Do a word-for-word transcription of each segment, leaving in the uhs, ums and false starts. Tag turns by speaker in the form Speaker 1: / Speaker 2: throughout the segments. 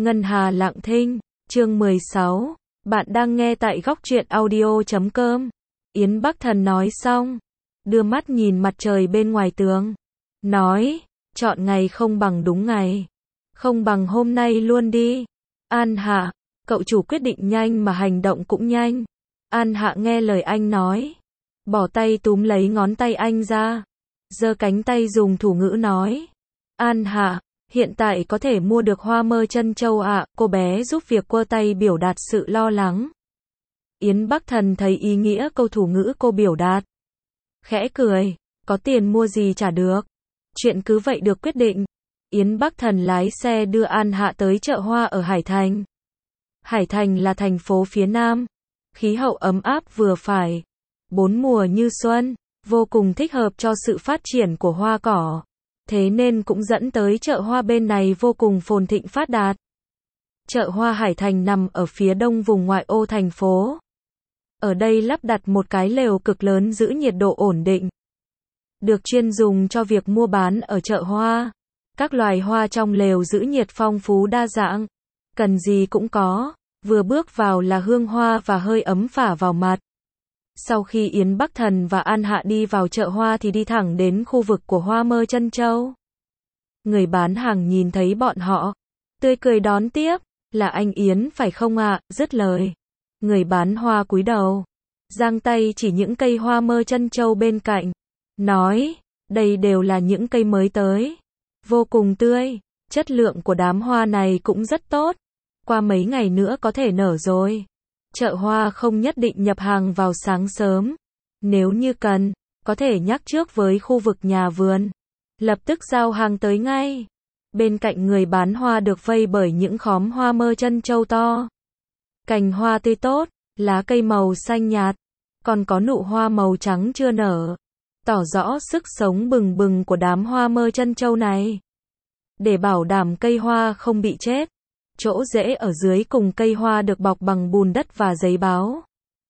Speaker 1: Ngân Hà Lặng Thinh, chương mười sáu. Bạn đang nghe tại góc truyện audio chấm com. Yến Bắc Thần nói xong, đưa mắt nhìn mặt trời bên ngoài tường, nói, chọn ngày không bằng đúng ngày, không bằng hôm nay luôn đi. An Hạ, cậu chủ quyết định nhanh mà hành động cũng nhanh. An Hạ nghe lời anh nói, bỏ tay túm lấy ngón tay anh ra, giơ cánh tay dùng thủ ngữ nói, An Hạ, hiện tại có thể mua được hoa mơ chân châu ạ, à? Cô bé giúp việc quơ tay biểu đạt sự lo lắng. Yến Bắc Thần thấy ý nghĩa câu thủ ngữ cô biểu đạt, khẽ cười, có tiền mua gì trả được. Chuyện cứ vậy được quyết định. Yến Bắc Thần lái xe đưa An Hạ tới chợ hoa ở Hải Thành. Hải Thành là thành phố phía Nam, khí hậu ấm áp vừa phải, bốn mùa như xuân, vô cùng thích hợp cho sự phát triển của hoa cỏ. Thế nên cũng dẫn tới chợ hoa bên này vô cùng phồn thịnh phát đạt. Chợ hoa Hải Thành nằm ở phía đông vùng ngoại ô thành phố. Ở đây lắp đặt một cái lều cực lớn giữ nhiệt độ ổn định, được chuyên dùng cho việc mua bán ở chợ hoa. Các loài hoa trong lều giữ nhiệt phong phú đa dạng, cần gì cũng có, vừa bước vào là hương hoa và hơi ấm phả vào mặt. Sau khi Yến Bắc Thần và An Hạ đi vào chợ hoa thì đi thẳng đến khu vực của hoa mơ chân châu. Người bán hàng nhìn thấy bọn họ, tươi cười đón tiếp, là anh Yến phải không ạ? Dứt lời, người bán hoa cúi đầu, giang tay chỉ những cây hoa mơ chân châu bên cạnh, nói, đây đều là những cây mới tới, vô cùng tươi, chất lượng của đám hoa này cũng rất tốt, qua mấy ngày nữa có thể nở rồi. Chợ hoa không nhất định nhập hàng vào sáng sớm, nếu như cần, có thể nhắc trước với khu vực nhà vườn, lập tức giao hàng tới ngay. Bên cạnh người bán hoa được vây bởi những khóm hoa mơ chân châu to, cành hoa tươi tốt, lá cây màu xanh nhạt, còn có nụ hoa màu trắng chưa nở, tỏ rõ sức sống bừng bừng của đám hoa mơ chân châu này. Để bảo đảm cây hoa không bị chết, chỗ rễ ở dưới cùng cây hoa được bọc bằng bùn đất và giấy báo.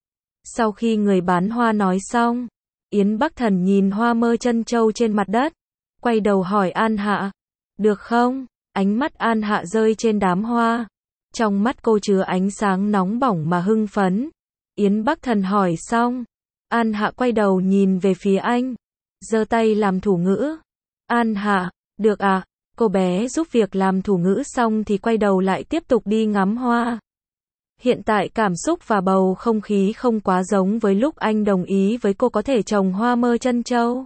Speaker 1: Sau khi người bán hoa nói xong, Yến Bắc Thần nhìn hoa mơ chân châu trên mặt đất, quay đầu hỏi An Hạ, được không? Ánh mắt An Hạ rơi trên đám hoa, trong mắt cô chứa ánh sáng nóng bỏng mà hưng phấn. Yến Bắc Thần hỏi xong, An Hạ quay đầu nhìn về phía anh, giơ tay làm thủ ngữ. An Hạ, được à? Cô bé giúp việc làm thủ ngữ xong thì quay đầu lại tiếp tục đi ngắm hoa. Hiện tại cảm xúc và bầu không khí không quá giống với lúc anh đồng ý với cô có thể trồng hoa mơ chân châu.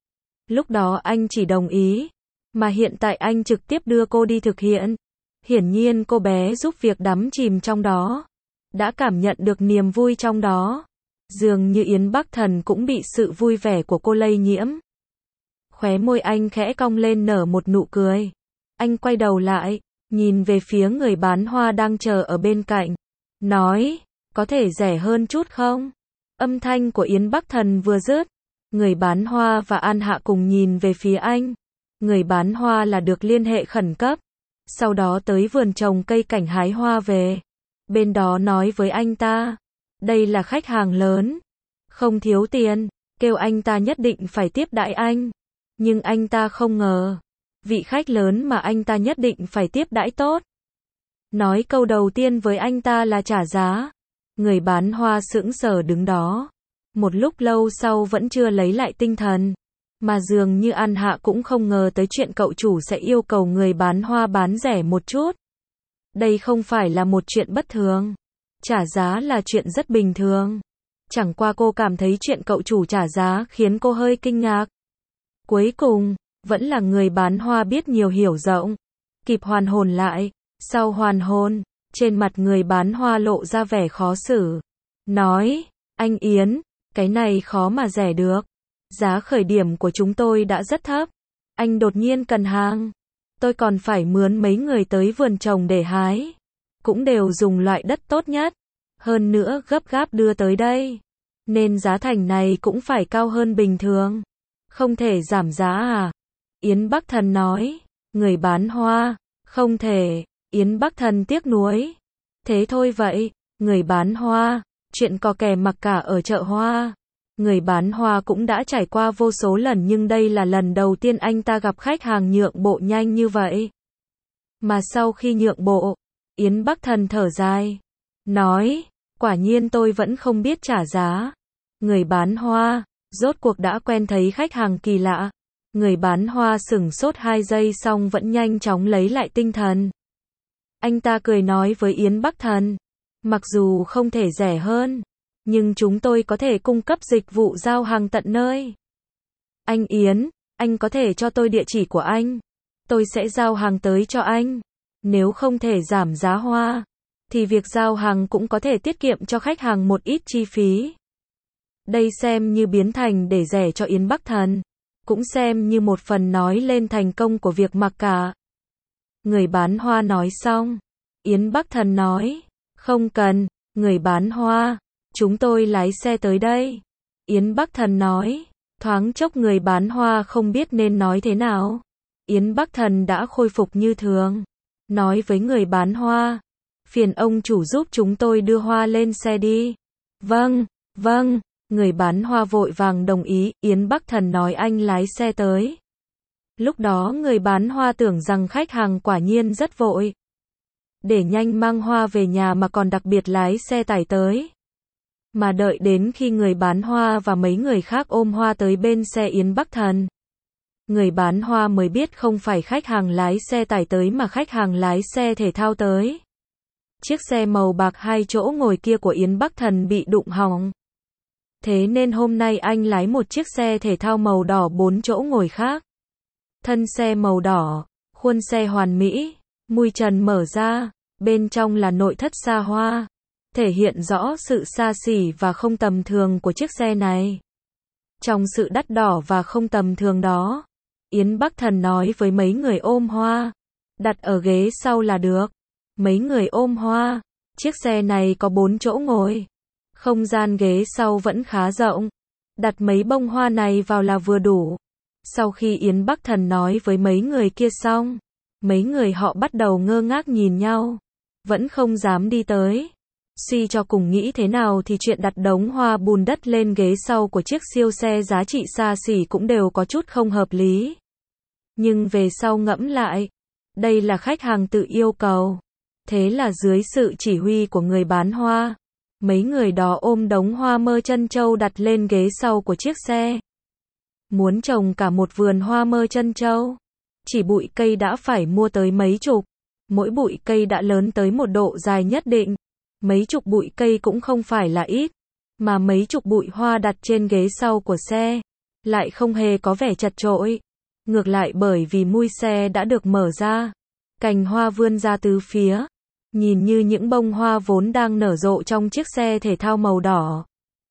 Speaker 1: Lúc đó anh chỉ đồng ý, mà hiện tại anh trực tiếp đưa cô đi thực hiện. Hiển nhiên cô bé giúp việc đắm chìm trong đó, đã cảm nhận được niềm vui trong đó. Dường như Yến Bắc Thần cũng bị sự vui vẻ của cô lây nhiễm. Khóe môi anh khẽ cong lên nở một nụ cười. Anh quay đầu lại, nhìn về phía người bán hoa đang chờ ở bên cạnh, nói, có thể rẻ hơn chút không? Âm thanh của Yến Bắc Thần vừa dứt, người bán hoa và An Hạ cùng nhìn về phía anh. Người bán hoa là được liên hệ khẩn cấp, sau đó tới vườn trồng cây cảnh hái hoa về. Bên đó nói với anh ta, đây là khách hàng lớn, không thiếu tiền, kêu anh ta nhất định phải tiếp đãi anh. Nhưng anh ta không ngờ, vị khách lớn mà anh ta nhất định phải tiếp đãi tốt, nói câu đầu tiên với anh ta là trả giá. Người bán hoa sững sờ đứng đó, một lúc lâu sau vẫn chưa lấy lại tinh thần, mà dường như An Hạ cũng không ngờ tới chuyện cậu chủ sẽ yêu cầu người bán hoa bán rẻ một chút. Đây không phải là một chuyện bất thường, trả giá là chuyện rất bình thường. Chẳng qua cô cảm thấy chuyện cậu chủ trả giá khiến cô hơi kinh ngạc. Cuối cùng, vẫn là người bán hoa biết nhiều hiểu rộng, kịp hoàn hồn lại. Sau hoàn hồn, trên mặt người bán hoa lộ ra vẻ khó xử, nói, anh Yến, cái này khó mà rẻ được, giá khởi điểm của chúng tôi đã rất thấp, anh đột nhiên cần hàng, tôi còn phải mướn mấy người tới vườn trồng để hái, cũng đều dùng loại đất tốt nhất, hơn nữa gấp gáp đưa tới đây, nên giá thành này cũng phải cao hơn bình thường, không thể giảm giá à? Yến Bắc Thần nói, người bán hoa, không thể. Yến Bắc Thần tiếc nuối, thế thôi vậy, người bán hoa, chuyện cò kè mặc cả ở chợ hoa. Người bán hoa cũng đã trải qua vô số lần nhưng đây là lần đầu tiên anh ta gặp khách hàng nhượng bộ nhanh như vậy. Mà sau khi nhượng bộ, Yến Bắc Thần thở dài, nói, quả nhiên tôi vẫn không biết trả giá. Người bán hoa, rốt cuộc đã quen thấy khách hàng kỳ lạ. Người bán hoa sửng sốt hai giây xong vẫn nhanh chóng lấy lại tinh thần. Anh ta cười nói với Yến Bắc Thần, mặc dù không thể rẻ hơn, nhưng chúng tôi có thể cung cấp dịch vụ giao hàng tận nơi. Anh Yến, anh có thể cho tôi địa chỉ của anh. Tôi sẽ giao hàng tới cho anh. Nếu không thể giảm giá hoa, thì việc giao hàng cũng có thể tiết kiệm cho khách hàng một ít chi phí. Đây xem như biến thành để rẻ cho Yến Bắc Thần, cũng xem như một phần nói lên thành công của việc mặc cả. Người bán hoa nói xong, Yến Bắc Thần nói, không cần, người bán hoa, chúng tôi lái xe tới đây. Yến Bắc Thần nói, thoáng chốc người bán hoa không biết nên nói thế nào. Yến Bắc Thần đã khôi phục như thường, nói với người bán hoa, phiền ông chủ giúp chúng tôi đưa hoa lên xe đi. Vâng, vâng, người bán hoa vội vàng đồng ý, Yến Bắc Thần nói anh lái xe tới. Lúc đó người bán hoa tưởng rằng khách hàng quả nhiên rất vội, để nhanh mang hoa về nhà mà còn đặc biệt lái xe tải tới. Mà đợi đến khi người bán hoa và mấy người khác ôm hoa tới bên xe Yến Bắc Thần, người bán hoa mới biết không phải khách hàng lái xe tải tới mà khách hàng lái xe thể thao tới. Chiếc xe màu bạc hai chỗ ngồi kia của Yến Bắc Thần bị đụng hỏng. Thế nên hôm nay anh lái một chiếc xe thể thao màu đỏ bốn chỗ ngồi khác. Thân xe màu đỏ, khuôn xe hoàn mỹ, mui trần mở ra, bên trong là nội thất xa hoa, thể hiện rõ sự xa xỉ và không tầm thường của chiếc xe này. Trong sự đắt đỏ và không tầm thường đó, Yến Bắc Thần nói với mấy người ôm hoa, đặt ở ghế sau là được. Mấy người ôm hoa, chiếc xe này có bốn chỗ ngồi, không gian ghế sau vẫn khá rộng, đặt mấy bông hoa này vào là vừa đủ. Sau khi Yến Bắc Thần nói với mấy người kia xong, mấy người họ bắt đầu ngơ ngác nhìn nhau, vẫn không dám đi tới. Suy cho cùng nghĩ thế nào thì chuyện đặt đống hoa bùn đất lên ghế sau của chiếc siêu xe giá trị xa xỉ cũng đều có chút không hợp lý. Nhưng về sau ngẫm lại, đây là khách hàng tự yêu cầu. Thế là dưới sự chỉ huy của người bán hoa, mấy người đó ôm đống hoa mơ chân châu đặt lên ghế sau của chiếc xe. Muốn trồng cả một vườn hoa mơ chân châu, chỉ bụi cây đã phải mua tới mấy chục. Mỗi bụi cây đã lớn tới một độ dài nhất định. Mấy chục bụi cây cũng không phải là ít, mà mấy chục bụi hoa đặt trên ghế sau của xe, lại không hề có vẻ chật chội. Ngược lại bởi vì mui xe đã được mở ra, cành hoa vươn ra từ phía, nhìn như những bông hoa vốn đang nở rộ trong chiếc xe thể thao màu đỏ.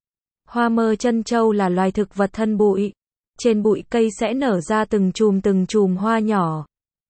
Speaker 1: Hoa mơ chân châu là loài thực vật thân bụi, trên bụi cây sẽ nở ra từng chùm từng chùm hoa nhỏ.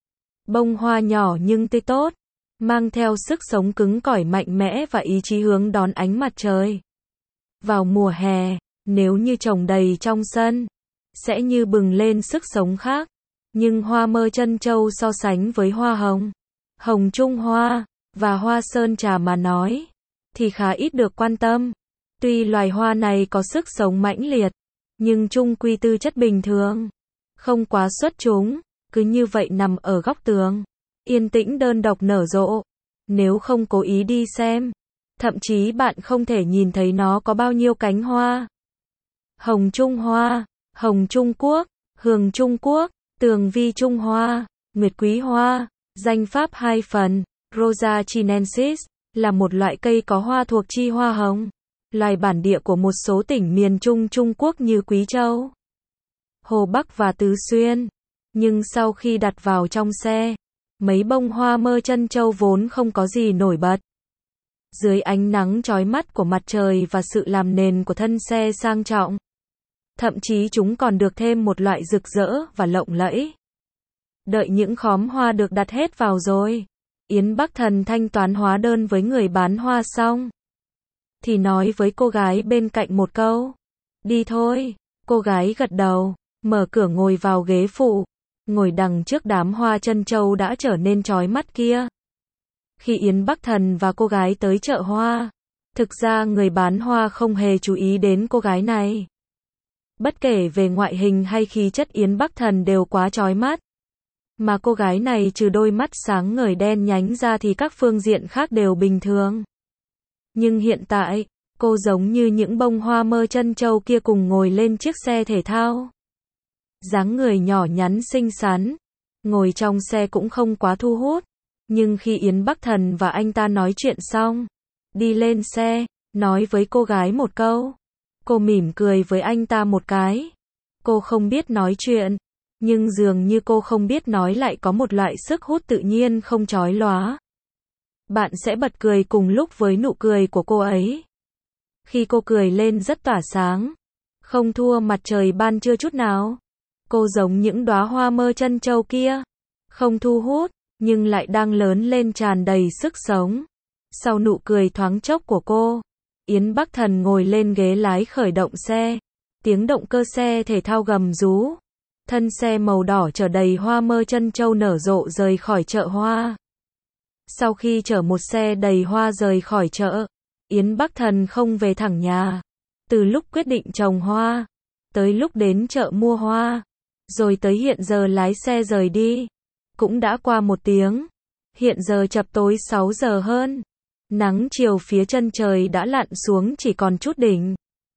Speaker 1: Bông hoa nhỏ nhưng tươi tốt, mang theo sức sống cứng cỏi mạnh mẽ và ý chí hướng đón ánh mặt trời. Vào mùa hè, nếu như trồng đầy trong sân, sẽ như bừng lên sức sống khác. Nhưng hoa mơ chân châu so sánh với hoa hồng, hồng trung hoa, và hoa sơn trà mà nói, thì khá ít được quan tâm. Tuy loài hoa này có sức sống mãnh liệt, nhưng chung quy tư chất bình thường, không quá xuất chúng, cứ như vậy nằm ở góc tường, yên tĩnh đơn độc nở rộ. Nếu không cố ý đi xem, thậm chí bạn không thể nhìn thấy nó có bao nhiêu cánh hoa. Hồng Trung Hoa, Hồng Trung Quốc, Hường Trung Quốc, Tường Vi Trung Hoa, Nguyệt Quý Hoa, danh pháp hai phần, Rosa chinensis, là một loại cây có hoa thuộc chi hoa hồng, loài bản địa của một số tỉnh miền Trung Trung Quốc như Quý Châu, Hồ Bắc và Tứ Xuyên. Nhưng sau khi đặt vào trong xe, mấy bông hoa mơ chân châu vốn không có gì nổi bật. Dưới ánh nắng chói mắt của mặt trời và sự làm nền của thân xe sang trọng, thậm chí chúng còn được thêm một loại rực rỡ và lộng lẫy. Đợi những khóm hoa được đặt hết vào rồi, Yến Bắc Thần thanh toán hóa đơn với người bán hoa xong, thì nói với cô gái bên cạnh một câu, đi thôi. Cô gái gật đầu, mở cửa ngồi vào ghế phụ, ngồi đằng trước đám hoa chân châu đã trở nên chói mắt kia. Khi Yến Bắc Thần và cô gái tới chợ hoa, thực ra người bán hoa không hề chú ý đến cô gái này. Bất kể về ngoại hình hay khí chất Yến Bắc Thần đều quá chói mắt. Mà cô gái này trừ đôi mắt sáng ngời đen nhánh ra thì các phương diện khác đều bình thường. Nhưng hiện tại, cô giống như những bông hoa mơ chân châu kia cùng ngồi lên chiếc xe thể thao. Dáng người nhỏ nhắn xinh xắn, ngồi trong xe cũng không quá thu hút. Nhưng khi Yến Bắc Thần và anh ta nói chuyện xong, đi lên xe, nói với cô gái một câu. Cô mỉm cười với anh ta một cái. Cô không biết nói chuyện, nhưng dường như cô không biết nói lại có một loại sức hút tự nhiên không chói lóa. Bạn sẽ bật cười cùng lúc với nụ cười của cô ấy. Khi cô cười lên rất tỏa sáng, không thua mặt trời ban trưa chút nào. Cô giống những đóa hoa mơ chân châu kia, không thu hút, nhưng lại đang lớn lên tràn đầy sức sống. Sau nụ cười thoáng chốc của cô, Yến Bắc Thần ngồi lên ghế lái khởi động xe. Tiếng động cơ xe thể thao gầm rú. Thân xe màu đỏ chở đầy hoa mơ chân châu nở rộ rời khỏi chợ hoa. Sau khi chở một xe đầy hoa rời khỏi chợ, Yến Bắc Thần không về thẳng nhà. Từ lúc quyết định trồng hoa, tới lúc đến chợ mua hoa, rồi tới hiện giờ lái xe rời đi, cũng đã qua một tiếng. Hiện giờ chập tối sáu giờ hơn. Nắng chiều phía chân trời đã lặn xuống chỉ còn chút đỉnh.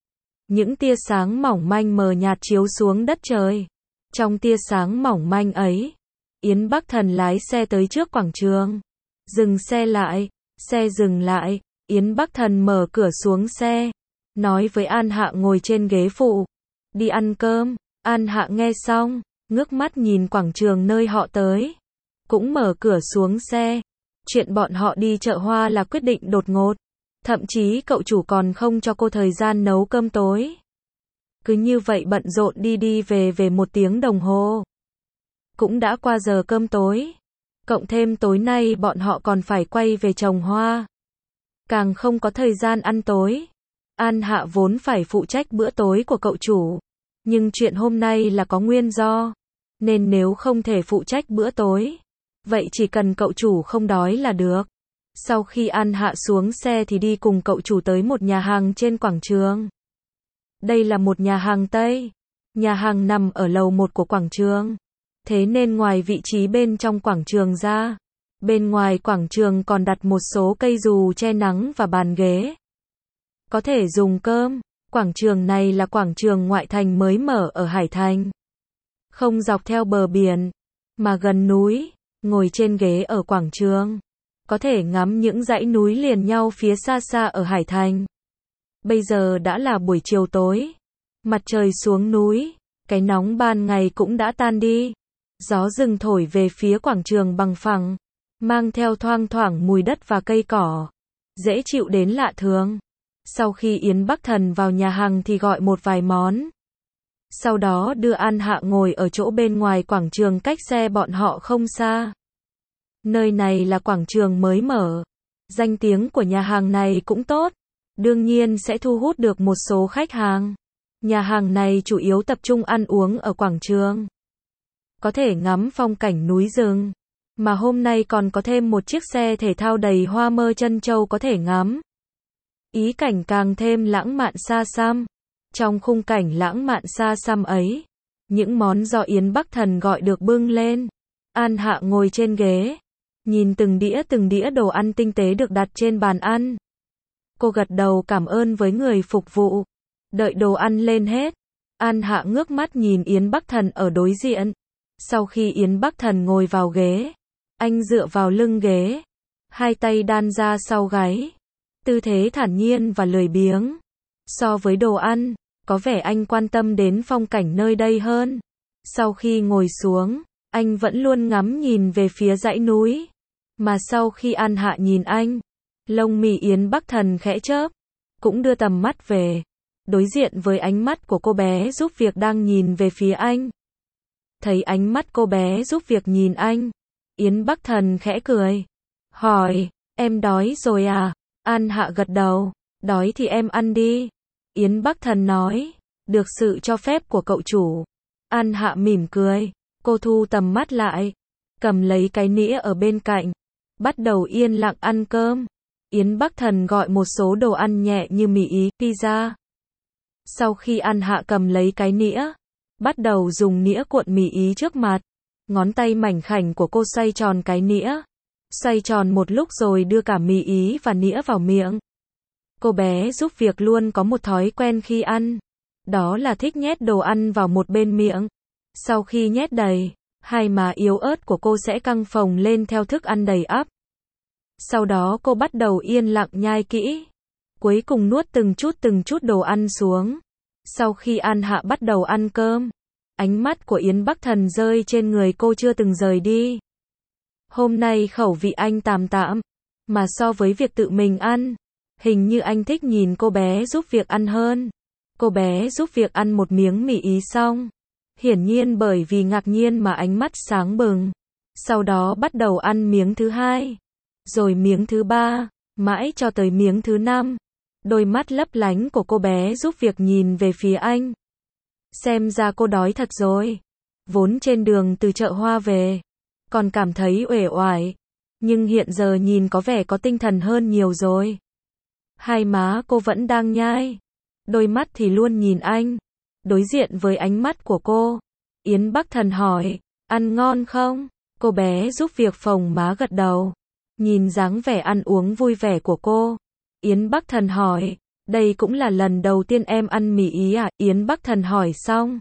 Speaker 1: Những tia sáng mỏng manh mờ nhạt chiếu xuống đất trời. Trong tia sáng mỏng manh ấy, Yến Bắc Thần lái xe tới trước quảng trường. Dừng xe lại, xe dừng lại, Yến Bắc Thần mở cửa xuống xe, nói với An Hạ ngồi trên ghế phụ. Đi ăn cơm. An Hạ nghe xong, ngước mắt nhìn quảng trường nơi họ tới. Cũng mở cửa xuống xe. Chuyện bọn họ đi chợ hoa là quyết định đột ngột. Thậm chí cậu chủ còn không cho cô thời gian nấu cơm tối. Cứ như vậy bận rộn đi đi về về một tiếng đồng hồ. Cũng đã qua giờ cơm tối. Cộng thêm tối nay bọn họ còn phải quay về trồng hoa. Càng không có thời gian ăn tối. An Hạ vốn phải phụ trách bữa tối của cậu chủ. Nhưng chuyện hôm nay là có nguyên do. Nên nếu không thể phụ trách bữa tối, vậy chỉ cần cậu chủ không đói là được. Sau khi An Hạ xuống xe thì đi cùng cậu chủ tới một nhà hàng trên quảng trường. Đây là một nhà hàng Tây. Nhà hàng nằm ở lầu một của quảng trường. Thế nên ngoài vị trí bên trong quảng trường ra, bên ngoài quảng trường còn đặt một số cây dù che nắng và bàn ghế. Có thể dùng cơm. Quảng trường này là quảng trường ngoại thành mới mở ở Hải Thành. Không dọc theo bờ biển, mà gần núi. Ngồi trên ghế ở quảng trường, có thể ngắm những dãy núi liền nhau phía xa xa ở Hải Thành. Bây giờ đã là buổi chiều tối. Mặt trời xuống núi, cái nóng ban ngày cũng đã tan đi. Gió rừng thổi về phía quảng trường bằng phẳng, mang theo thoang thoảng mùi đất và cây cỏ. Dễ chịu đến lạ thường. Sau khi Yến Bắc Thần vào nhà hàng thì gọi một vài món. Sau đó đưa An Hạ ngồi ở chỗ bên ngoài quảng trường cách xe bọn họ không xa. Nơi này là quảng trường mới mở. Danh tiếng của nhà hàng này cũng tốt. Đương nhiên sẽ thu hút được một số khách hàng. Nhà hàng này chủ yếu tập trung ăn uống ở quảng trường. Có thể ngắm phong cảnh núi rừng. Mà hôm nay còn có thêm một chiếc xe thể thao đầy hoa mơ chân châu có thể ngắm. Ý cảnh càng thêm lãng mạn xa xăm. Trong khung cảnh lãng mạn xa xăm ấy, những món do Yến Bắc Thần gọi được bưng lên. An Hạ ngồi trên ghế, nhìn từng đĩa từng đĩa đồ ăn tinh tế được đặt trên bàn ăn. Cô gật đầu cảm ơn với người phục vụ. Đợi đồ ăn lên hết, An Hạ ngước mắt nhìn Yến Bắc Thần ở đối diện. Sau khi Yến Bắc Thần ngồi vào ghế, anh dựa vào lưng ghế, hai tay đan ra sau gáy, tư thế thản nhiên và lười biếng. So với đồ ăn, có vẻ anh quan tâm đến phong cảnh nơi đây hơn. Sau khi ngồi xuống, anh vẫn luôn ngắm nhìn về phía dãy núi. Mà sau khi An Hạ nhìn anh, lông mi Yến Bắc Thần khẽ chớp, cũng đưa tầm mắt về, đối diện với ánh mắt của cô bé giúp việc đang nhìn về phía anh. Thấy ánh mắt cô bé giúp việc nhìn anh, Yến Bắc Thần khẽ cười, hỏi, em đói rồi à? An Hạ gật đầu, đói thì em ăn đi. Yến Bắc Thần nói, được sự cho phép của cậu chủ. An Hạ mỉm cười, cô thu tầm mắt lại, cầm lấy cái nĩa ở bên cạnh, bắt đầu yên lặng ăn cơm. Yến Bắc Thần gọi một số đồ ăn nhẹ như mì ý, pizza. Sau khi An Hạ cầm lấy cái nĩa, bắt đầu dùng nĩa cuộn mì ý trước mặt, ngón tay mảnh khảnh của cô xoay tròn cái nĩa. Xoay tròn một lúc rồi đưa cả mì ý và nĩa vào miệng. Cô bé giúp việc luôn có một thói quen khi ăn. Đó là thích nhét đồ ăn vào một bên miệng. Sau khi nhét đầy, hai má yếu ớt của cô sẽ căng phồng lên theo thức ăn đầy ắp. Sau đó cô bắt đầu yên lặng nhai kỹ. Cuối cùng nuốt từng chút từng chút đồ ăn xuống. Sau khi An Hạ bắt đầu ăn cơm, ánh mắt của Yến Bắc Thần rơi trên người cô chưa từng rời đi. Hôm nay khẩu vị anh tạm tạm, mà so với việc tự mình ăn, hình như anh thích nhìn cô bé giúp việc ăn hơn. Cô bé giúp việc ăn một miếng mì ý xong. Hiển nhiên bởi vì ngạc nhiên mà ánh mắt sáng bừng. Sau đó bắt đầu ăn miếng thứ hai. Rồi miếng thứ ba, mãi cho tới miếng thứ năm. Đôi mắt lấp lánh của cô bé giúp việc nhìn về phía anh. Xem ra cô đói thật rồi. Vốn trên đường từ chợ hoa về, còn cảm thấy uể oải. Nhưng hiện giờ nhìn có vẻ có tinh thần hơn nhiều rồi. Hai má cô vẫn đang nhai. Đôi mắt thì luôn nhìn anh. Đối diện với ánh mắt của cô, Yến Bắc Thần hỏi, ăn ngon không? Cô bé giúp việc phồng má gật đầu. Nhìn dáng vẻ ăn uống vui vẻ của cô, Yến Bắc Thần hỏi, đây cũng là lần đầu tiên em ăn mì ý à? Yến Bắc Thần hỏi xong.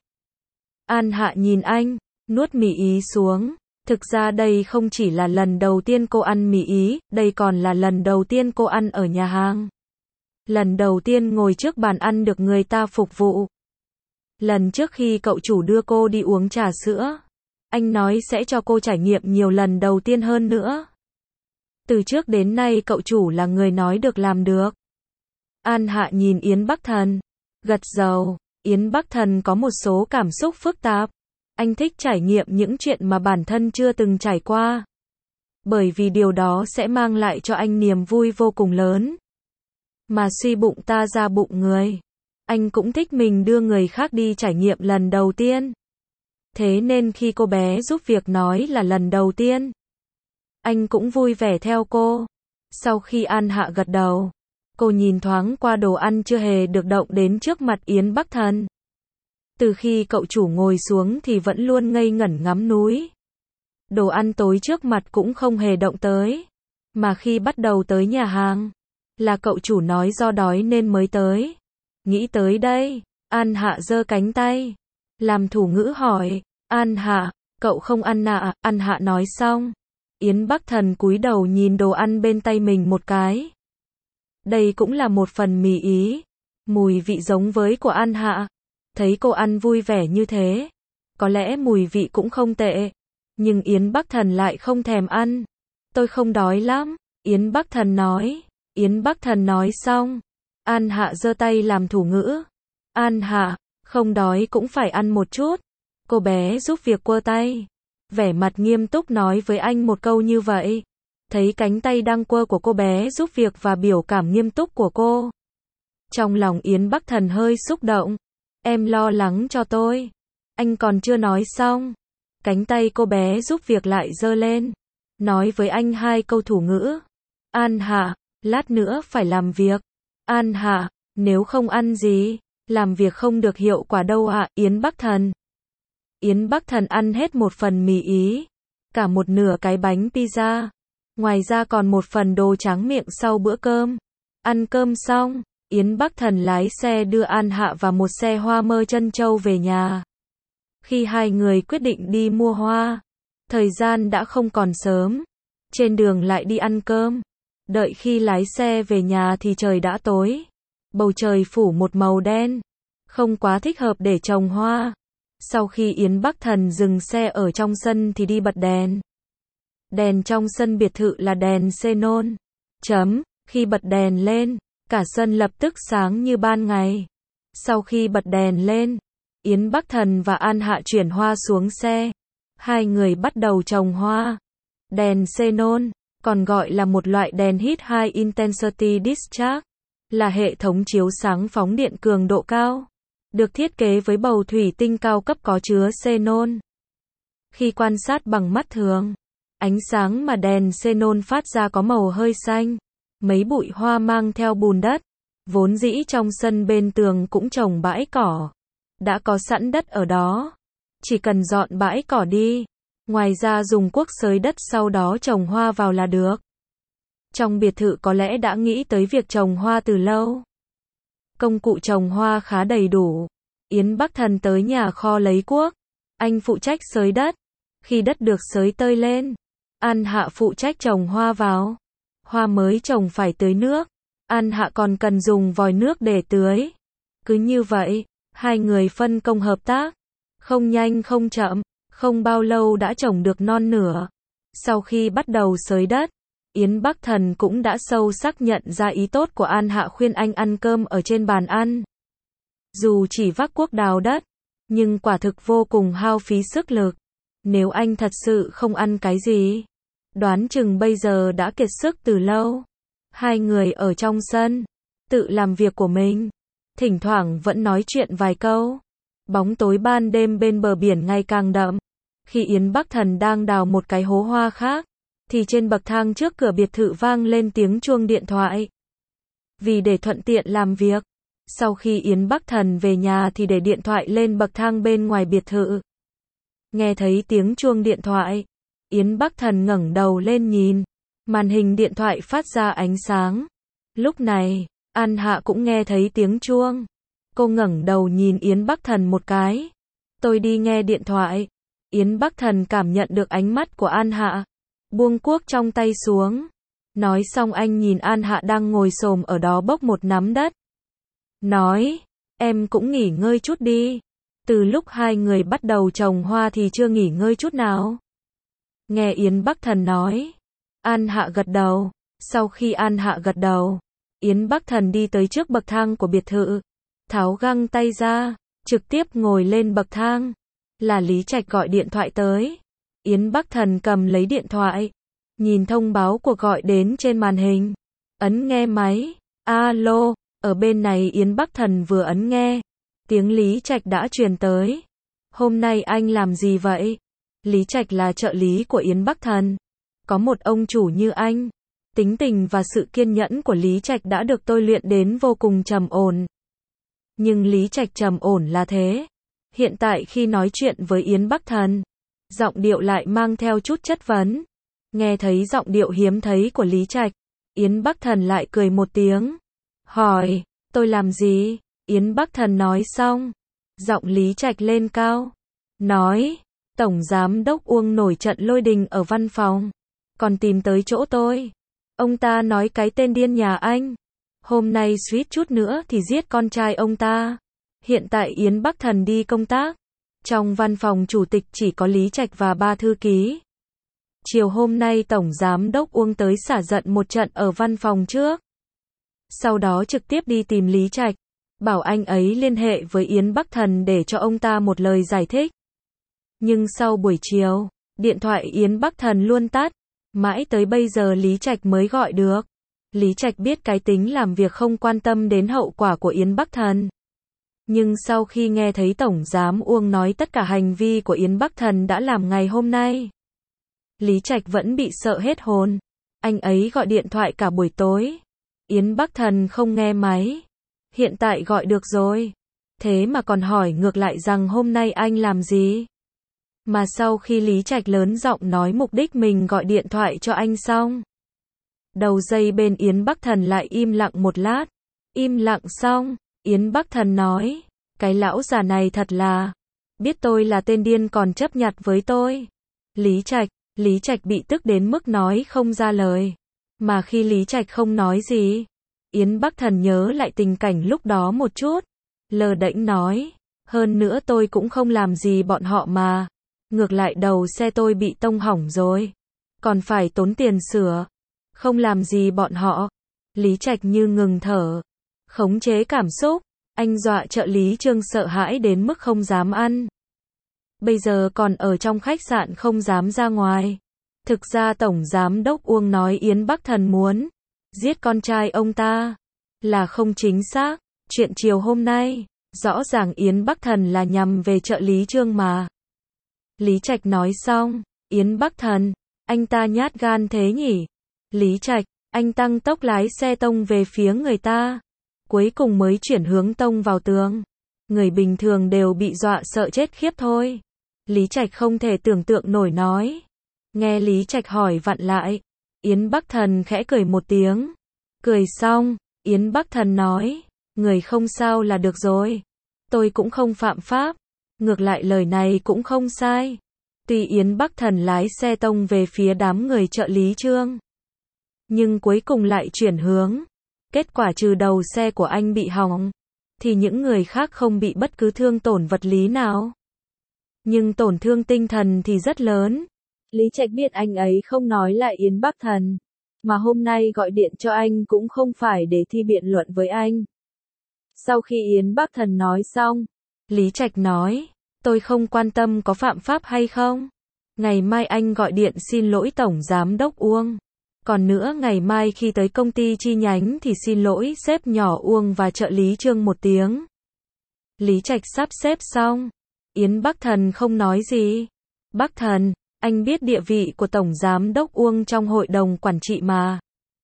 Speaker 1: An Hạ nhìn anh, nuốt mì ý xuống. Thực ra đây không chỉ là lần đầu tiên cô ăn mì ý, đây còn là lần đầu tiên cô ăn ở nhà hàng. Lần đầu tiên ngồi trước bàn ăn được người ta phục vụ. Lần trước khi cậu chủ đưa cô đi uống trà sữa, anh nói sẽ cho cô trải nghiệm nhiều lần đầu tiên hơn nữa. Từ trước đến nay cậu chủ là người nói được làm được. An Hạ nhìn Yến Bắc Thần, gật đầu. Yến Bắc Thần có một số cảm xúc phức tạp. Anh thích trải nghiệm những chuyện mà bản thân chưa từng trải qua. Bởi vì điều đó sẽ mang lại cho anh niềm vui vô cùng lớn. Mà suy bụng ta ra bụng người. Anh cũng thích mình đưa người khác đi trải nghiệm lần đầu tiên. Thế nên khi cô bé giúp việc nói là lần đầu tiên, anh cũng vui vẻ theo cô. Sau khi An Hạ gật đầu, cô nhìn thoáng qua đồ ăn chưa hề được động đến trước mặt Yến Bắc Thần. Từ khi cậu chủ ngồi xuống thì vẫn luôn ngây ngẩn ngắm núi. Đồ ăn tối trước mặt cũng không hề động tới. Mà khi bắt đầu tới nhà hàng, là cậu chủ nói do đói nên mới tới. Nghĩ tới đây, An Hạ giơ cánh tay, làm thủ ngữ hỏi, An Hạ, cậu không ăn à? An Hạ nói xong, Yến Bắc Thần cúi đầu nhìn đồ ăn bên tay mình một cái. Đây cũng là một phần mì ý, mùi vị giống với của An Hạ. Thấy cô ăn vui vẻ như thế, có lẽ mùi vị cũng không tệ. Nhưng Yến Bắc Thần lại không thèm ăn. Tôi không đói lắm, Yến Bắc Thần nói. Yến Bắc Thần nói xong, An Hạ giơ tay làm thủ ngữ. An Hạ, không đói cũng phải ăn một chút. Cô bé giúp việc quơ tay, vẻ mặt nghiêm túc nói với anh một câu như vậy. Thấy cánh tay đang quơ của cô bé giúp việc và biểu cảm nghiêm túc của cô, trong lòng Yến Bắc Thần hơi xúc động. Em lo lắng cho tôi. Anh còn chưa nói xong, cánh tay cô bé giúp việc lại giơ lên, nói với anh hai câu thủ ngữ. An Hạ, lát nữa phải làm việc. An Hạ, nếu không ăn gì, làm việc không được hiệu quả đâu ạ. Yến Bắc Thần. Yến Bắc Thần ăn hết một phần mì ý, cả một nửa cái bánh pizza. Ngoài ra còn một phần đồ tráng miệng sau bữa cơm. Ăn cơm xong, Yến Bắc Thần lái xe đưa An Hạ và một xe hoa mơ trân châu về nhà. Khi hai người quyết định đi mua hoa, thời gian đã không còn sớm. Trên đường lại đi ăn cơm. Đợi khi lái xe về nhà thì trời đã tối. Bầu trời phủ một màu đen, không quá thích hợp để trồng hoa. Sau khi Yến Bắc Thần dừng xe ở trong sân thì đi bật đèn. Đèn trong sân biệt thự là đèn xenon. Chấm, khi bật đèn lên, cả sân lập tức sáng như ban ngày. Sau khi bật đèn lên, Yến Bắc Thần và An Hạ chuyển hoa xuống xe. Hai người bắt đầu trồng hoa. Đèn xenon, còn gọi là một loại đèn Hit High Intensity Discharge, là hệ thống chiếu sáng phóng điện cường độ cao, được thiết kế với bầu thủy tinh cao cấp có chứa xenon. Khi quan sát bằng mắt thường, ánh sáng mà đèn xenon phát ra có màu hơi xanh. Mấy bụi hoa mang theo bùn đất. Vốn dĩ trong sân bên tường cũng trồng bãi cỏ. Đã có sẵn đất ở đó. Chỉ cần dọn bãi cỏ đi. Ngoài ra dùng cuốc xới đất sau đó trồng hoa vào là được. Trong biệt thự có lẽ đã nghĩ tới việc trồng hoa từ lâu. Công cụ trồng hoa khá đầy đủ. Yến Bắc Thần tới nhà kho lấy cuốc. Anh phụ trách xới đất. Khi đất được xới tơi lên, An Hạ phụ trách trồng hoa vào. Hoa mới trồng phải tưới nước. An Hạ còn cần dùng vòi nước để tưới. Cứ như vậy, hai người phân công hợp tác. Không nhanh không chậm, không bao lâu đã trồng được non nửa. Sau khi bắt đầu xới đất, Yến Bắc Thần cũng đã sâu sắc nhận ra ý tốt của An Hạ khuyên anh ăn cơm ở trên bàn ăn. Dù chỉ vác cuốc đào đất, nhưng quả thực vô cùng hao phí sức lực. Nếu anh thật sự không ăn cái gì, đoán chừng bây giờ đã kiệt sức từ lâu. Hai người ở trong sân, tự làm việc của mình, thỉnh thoảng vẫn nói chuyện vài câu. Bóng tối ban đêm bên bờ biển ngày càng đậm. Khi Yến Bắc Thần đang đào một cái hố hoa khác, thì trên bậc thang trước cửa biệt thự vang lên tiếng chuông điện thoại. Vì để thuận tiện làm việc, sau khi Yến Bắc Thần về nhà thì để điện thoại lên bậc thang bên ngoài biệt thự. Nghe thấy tiếng chuông điện thoại, Yến Bắc Thần ngẩng đầu lên nhìn, màn hình điện thoại phát ra ánh sáng. Lúc này, An Hạ cũng nghe thấy tiếng chuông. Cô ngẩng đầu nhìn Yến Bắc Thần một cái. Tôi đi nghe điện thoại. Yến Bắc Thần cảm nhận được ánh mắt của An Hạ, buông cuốc trong tay xuống. Nói xong anh nhìn An Hạ đang ngồi xổm ở đó bốc một nắm đất. Nói, em cũng nghỉ ngơi chút đi. Từ lúc hai người bắt đầu trồng hoa thì chưa nghỉ ngơi chút nào. Nghe Yến Bắc Thần nói, An Hạ gật đầu. Sau khi An Hạ gật đầu, Yến Bắc Thần đi tới trước bậc thang của biệt thự, tháo găng tay ra, trực tiếp ngồi lên bậc thang. Là Lý Trạch gọi điện thoại tới. Yến Bắc Thần cầm lấy điện thoại, nhìn thông báo cuộc gọi đến trên màn hình, ấn nghe máy. Alo, ở bên này Yến Bắc Thần vừa ấn nghe, tiếng Lý Trạch đã truyền tới. Hôm nay anh làm gì vậy? Lý Trạch là trợ lý của Yến Bắc Thần. Có một ông chủ như anh, tính tình và sự kiên nhẫn của Lý Trạch đã được tôi luyện đến vô cùng trầm ổn. Nhưng Lý Trạch trầm ổn là thế. Hiện tại khi nói chuyện với Yến Bắc Thần, giọng điệu lại mang theo chút chất vấn. Nghe thấy giọng điệu hiếm thấy của Lý Trạch, Yến Bắc Thần lại cười một tiếng. Hỏi, tôi làm gì? Yến Bắc Thần nói xong, giọng Lý Trạch lên cao. Nói, Tổng Giám Đốc Uông nổi trận lôi đình ở văn phòng, còn tìm tới chỗ tôi. Ông ta nói cái tên điên nhà anh, hôm nay suýt chút nữa thì giết con trai ông ta. Hiện tại Yến Bắc Thần đi công tác. Trong văn phòng chủ tịch chỉ có Lý Trạch và ba thư ký. Chiều hôm nay Tổng Giám Đốc Uông tới xả giận một trận ở văn phòng trước. Sau đó trực tiếp đi tìm Lý Trạch, bảo anh ấy liên hệ với Yến Bắc Thần để cho ông ta một lời giải thích. Nhưng sau buổi chiều, điện thoại Yến Bắc Thần luôn tắt. Mãi tới bây giờ Lý Trạch mới gọi được. Lý Trạch biết cái tính làm việc không quan tâm đến hậu quả của Yến Bắc Thần. Nhưng sau khi nghe thấy Tổng Giám Uông nói tất cả hành vi của Yến Bắc Thần đã làm ngày hôm nay, Lý Trạch vẫn bị sợ hết hồn. Anh ấy gọi điện thoại cả buổi tối. Yến Bắc Thần không nghe máy. Hiện tại gọi được rồi. Thế mà còn hỏi ngược lại rằng hôm nay anh làm gì? Mà sau khi Lý Trạch lớn giọng nói mục đích mình gọi điện thoại cho anh xong, đầu dây bên Yến Bắc Thần lại im lặng một lát. Im lặng xong, Yến Bắc Thần nói, cái lão già này thật là, biết tôi là tên điên còn chấp nhặt với tôi. Lý Trạch, Lý Trạch bị tức đến mức nói không ra lời. Mà khi Lý Trạch không nói gì, Yến Bắc Thần nhớ lại tình cảnh lúc đó một chút. Lờ đễnh nói, hơn nữa tôi cũng không làm gì bọn họ mà. Ngược lại đầu xe tôi bị tông hỏng rồi, còn phải tốn tiền sửa. Không làm gì bọn họ. Lý Trạch như ngừng thở, khống chế cảm xúc. Anh dọa trợ lý Trương sợ hãi đến mức không dám ăn. Bây giờ còn ở trong khách sạn không dám ra ngoài. Thực ra Tổng Giám Đốc Uông nói Yến Bắc Thần muốn giết con trai ông ta là không chính xác. Chuyện chiều hôm nay, rõ ràng Yến Bắc Thần là nhằm về trợ lý Trương mà. Lý Trạch nói xong, Yến Bắc Thần, anh ta nhát gan thế nhỉ? Lý Trạch, anh tăng tốc lái xe tông về phía người ta. Cuối cùng mới chuyển hướng tông vào tường. Người bình thường đều bị dọa sợ chết khiếp thôi. Lý Trạch không thể tưởng tượng nổi nói. Nghe Lý Trạch hỏi vặn lại, Yến Bắc Thần khẽ cười một tiếng. Cười xong, Yến Bắc Thần nói, người không sao là được rồi. Tôi cũng không phạm pháp. Ngược lại lời này cũng không sai. Tuy Yến Bắc Thần lái xe tông về phía đám người trợ lý Trương, nhưng cuối cùng lại chuyển hướng. Kết quả trừ đầu xe của anh bị hỏng, thì những người khác không bị bất cứ thương tổn vật lý nào. Nhưng tổn thương tinh thần thì rất lớn. Lý Trạch biết anh ấy không nói lại Yến Bắc Thần, mà hôm nay gọi điện cho anh cũng không phải để thi biện luận với anh. Sau khi Yến Bắc Thần nói xong, Lý Trạch nói, tôi không quan tâm có phạm pháp hay không. Ngày mai anh gọi điện xin lỗi Tổng Giám đốc Uông. Còn nữa ngày mai khi tới công ty chi nhánh thì xin lỗi sếp nhỏ Uông và trợ lý Trương một tiếng. Lý Trạch sắp xếp xong. Yến Bắc Thần không nói gì. Bắc Thần, anh biết địa vị của Tổng Giám đốc Uông trong hội đồng quản trị mà.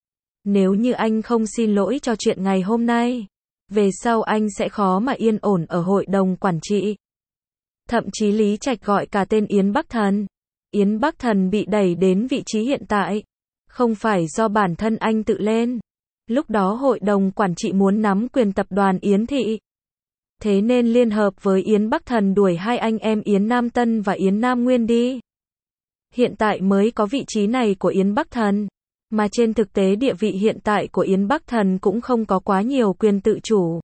Speaker 1: Nếu như anh không xin lỗi cho chuyện ngày hôm nay, về sau anh sẽ khó mà yên ổn ở hội đồng quản trị. Thậm chí Lý Trạch gọi cả tên Yến Bắc Thần. Yến Bắc Thần bị đẩy đến vị trí hiện tại, không phải do bản thân anh tự lên. Lúc đó hội đồng quản trị muốn nắm quyền tập đoàn Yến Thị. Thế nên liên hợp với Yến Bắc Thần đuổi hai anh em Yến Nam Tân và Yến Nam Nguyên đi. Hiện tại mới có vị trí này của Yến Bắc Thần. Mà trên thực tế địa vị hiện tại của Yến Bắc Thần cũng không có quá nhiều quyền tự chủ.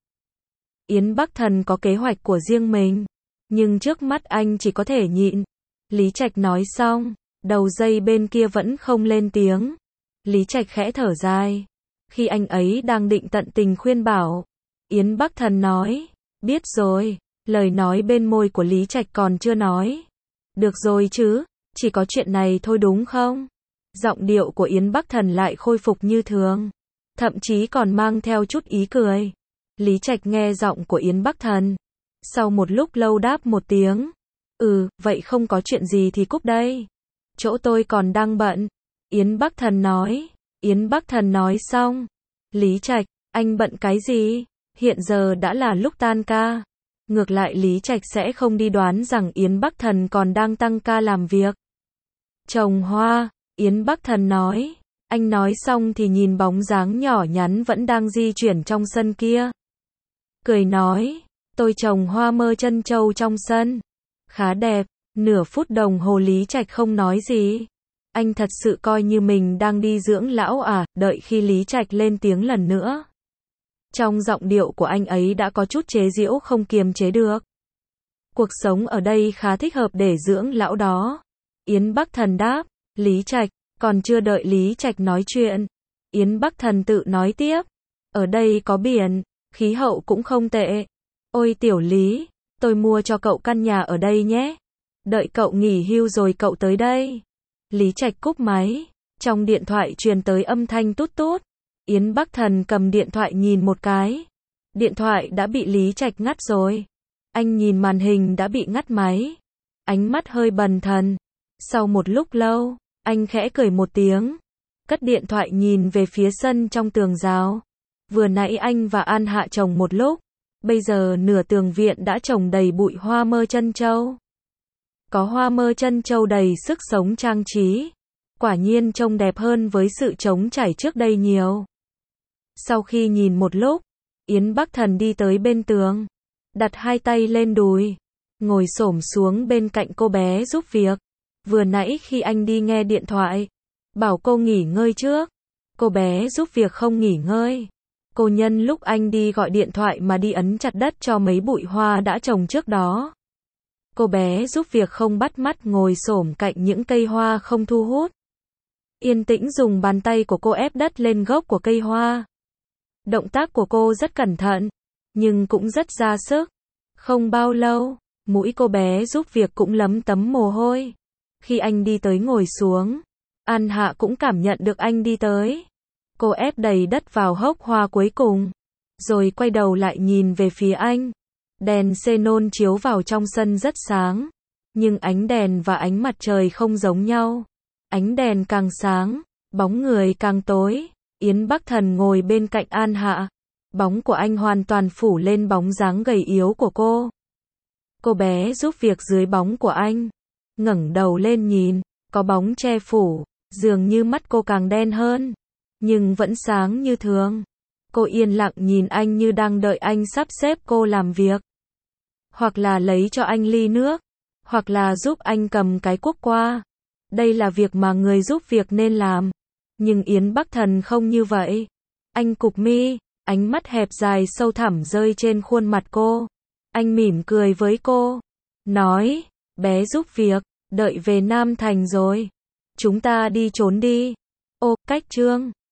Speaker 1: Yến Bắc Thần có kế hoạch của riêng mình, nhưng trước mắt anh chỉ có thể nhịn. Lý Trạch nói xong, đầu dây bên kia vẫn không lên tiếng. Lý Trạch khẽ thở dài. Khi anh ấy đang định tận tình khuyên bảo, Yến Bắc Thần nói, biết rồi. Lời nói bên môi của Lý Trạch còn chưa nói. Được rồi chứ, chỉ có chuyện này thôi đúng không? Giọng điệu của Yến Bắc Thần lại khôi phục như thường, thậm chí còn mang theo chút ý cười. Lý Trạch nghe giọng của Yến Bắc Thần, sau một lúc lâu đáp một tiếng. Ừ, vậy không có chuyện gì thì cúp đây. Chỗ tôi còn đang bận. Yến Bắc Thần nói. Yến Bắc Thần nói xong. Lý Trạch, anh bận cái gì? Hiện giờ đã là lúc tan ca. Ngược lại Lý Trạch sẽ không đi đoán rằng Yến Bắc Thần còn đang tăng ca làm việc. Trồng hoa, Yến Bắc Thần nói. Anh nói xong thì nhìn bóng dáng nhỏ nhắn vẫn đang di chuyển trong sân kia. Cười nói, tôi trồng hoa mơ chân châu trong sân. Khá đẹp. Nửa phút đồng hồ Lý Trạch không nói gì. Anh thật sự coi như mình đang đi dưỡng lão à? Đợi khi Lý Trạch lên tiếng lần nữa, trong giọng điệu của anh ấy đã có chút chế giễu không kiềm chế được. Cuộc sống ở đây khá thích hợp để dưỡng lão đó. Yến Bắc Thần đáp. Lý Trạch, còn chưa đợi Lý Trạch nói chuyện, Yến Bắc Thần tự nói tiếp. Ở đây có biển, khí hậu cũng không tệ. Ôi tiểu Lý, tôi mua cho cậu căn nhà ở đây nhé. Đợi cậu nghỉ hưu rồi cậu tới đây. Lý Trạch cúp máy. Trong điện thoại truyền tới âm thanh tút tút. Yến Bắc Thần cầm điện thoại nhìn một cái. Điện thoại đã bị Lý Trạch ngắt rồi. Anh nhìn màn hình đã bị ngắt máy. Ánh mắt hơi bần thần. Sau một lúc lâu, anh khẽ cười một tiếng. Cất điện thoại nhìn về phía sân trong tường rào. Vừa nãy anh và An Hạ trồng một lúc. Bây giờ nửa tường viện đã trồng đầy bụi hoa mơ chân châu. Có hoa mơ chân châu đầy sức sống trang trí. Quả nhiên trông đẹp hơn với sự trống trải trước đây nhiều. Sau khi nhìn một lúc, Yến Bắc Thần đi tới bên tường, đặt hai tay lên đùi, ngồi xổm xuống bên cạnh cô bé giúp việc. Vừa nãy khi anh đi nghe điện thoại, bảo cô nghỉ ngơi trước. Cô bé giúp việc không nghỉ ngơi. Cô nhân lúc anh đi gọi điện thoại mà đi ấn chặt đất cho mấy bụi hoa đã trồng trước đó. Cô bé giúp việc không bắt mắt ngồi xổm cạnh những cây hoa không thu hút. Yên tĩnh dùng bàn tay của cô ép đất lên gốc của cây hoa. Động tác của cô rất cẩn thận, nhưng cũng rất ra sức. Không bao lâu, mũi cô bé giúp việc cũng lấm tấm mồ hôi. Khi anh đi tới ngồi xuống, An Hạ cũng cảm nhận được anh đi tới. Cô ép đầy đất vào hốc hoa cuối cùng, rồi quay đầu lại nhìn về phía anh. Đèn xenon chiếu vào trong sân rất sáng, nhưng ánh đèn và ánh mặt trời không giống nhau. Ánh đèn càng sáng, bóng người càng tối. Yến Bắc Thần ngồi bên cạnh An Hạ. Bóng của anh hoàn toàn phủ lên bóng dáng gầy yếu của cô. Cô bé giúp việc dưới bóng của anh. Ngẩng đầu lên nhìn, có bóng che phủ, dường như mắt cô càng đen hơn, nhưng vẫn sáng như thường. Cô yên lặng nhìn anh như đang đợi anh sắp xếp cô làm việc. Hoặc là lấy cho anh ly nước, hoặc là giúp anh cầm cái cuốc qua. Đây là việc mà người giúp việc nên làm. Nhưng Yến Bắc Thần không như vậy. Anh cụp mi, ánh mắt hẹp dài sâu thẳm rơi trên khuôn mặt cô. Anh mỉm cười với cô, nói, bé giúp việc, đợi về Nam Thành rồi, chúng ta đi trốn đi. Ô, cách Trương.